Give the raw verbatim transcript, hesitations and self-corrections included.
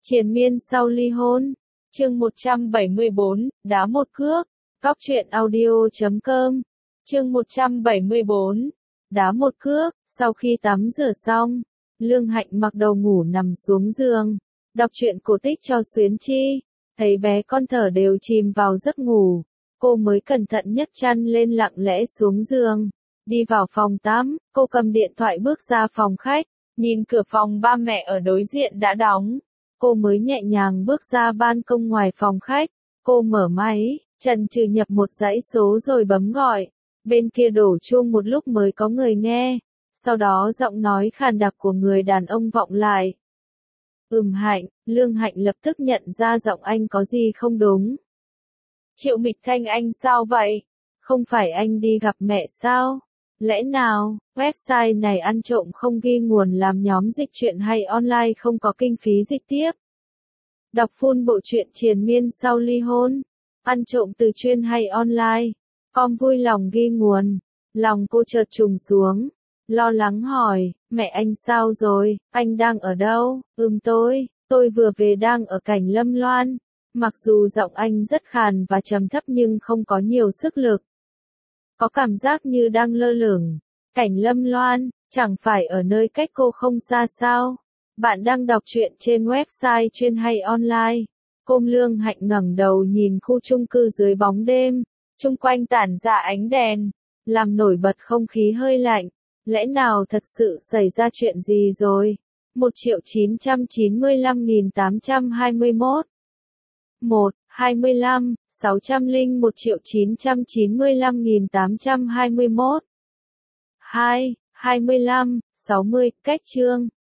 Triền miên sau ly hôn. Chương một trăm bảy mươi bốn, đá một cước. Góc truyện audio chấm com. Chương một trăm bảy mươi bốn, đá một cước. Sau khi tắm rửa xong, Lương Hạnh mặc đồ ngủ nằm xuống giường, đọc truyện cổ tích cho Xuyến Chi. Thấy bé con thở đều chìm vào giấc ngủ, cô mới cẩn thận nhấc chăn lên lặng lẽ xuống giường. Đi vào phòng tắm, cô cầm điện thoại bước ra phòng khách, nhìn cửa phòng ba mẹ ở đối diện đã đóng. Cô mới nhẹ nhàng bước ra ban công ngoài phòng khách. Cô mở máy, chần chừ nhập một dãy số rồi bấm gọi. Bên kia đổ chuông một lúc mới có người nghe. Sau đó giọng nói khàn đặc của người đàn ông vọng lại. Ừm Hạnh, Lương Hạnh lập tức nhận ra giọng anh có gì không đúng. Triệu Mịch Thanh, anh sao vậy? Không phải anh đi gặp mẹ sao? Lẽ nào, website này ăn trộm không ghi nguồn làm nhóm dịch truyện hay online không có kinh phí dịch tiếp? Đọc full bộ truyện triền miên sau ly hôn. Ăn trộm từ chuyên hay online? Com vui lòng ghi nguồn. Lòng cô chợt trùng xuống. Lo lắng hỏi, mẹ anh sao rồi, anh đang ở đâu? Ừm tôi, tôi vừa về đang ở Cảnh Lâm Loan. Mặc dù giọng anh rất khàn và trầm thấp nhưng không có nhiều sức lực. Có cảm giác như đang lơ lửng. Cảnh Lâm Loan, chẳng phải ở nơi cách cô không xa sao? Bạn đang đọc truyện trên website chuyên hay online. Cô Lương Hạnh ngẩng đầu nhìn khu chung cư dưới bóng đêm, chung quanh tản ra ánh đèn, làm nổi bật không khí hơi lạnh. Lẽ nào thật sự xảy ra chuyện gì rồi? một triệu chín trăm chín mươi lăm nghìn tám trăm hai mươi mốt. một, hai mươi lăm, sáu trăm lẻ một triệu chín trăm chín mươi lăm nghìn tám trăm hai mươi mốt. hai, hai mươi lăm, sáu mươi, cách chương.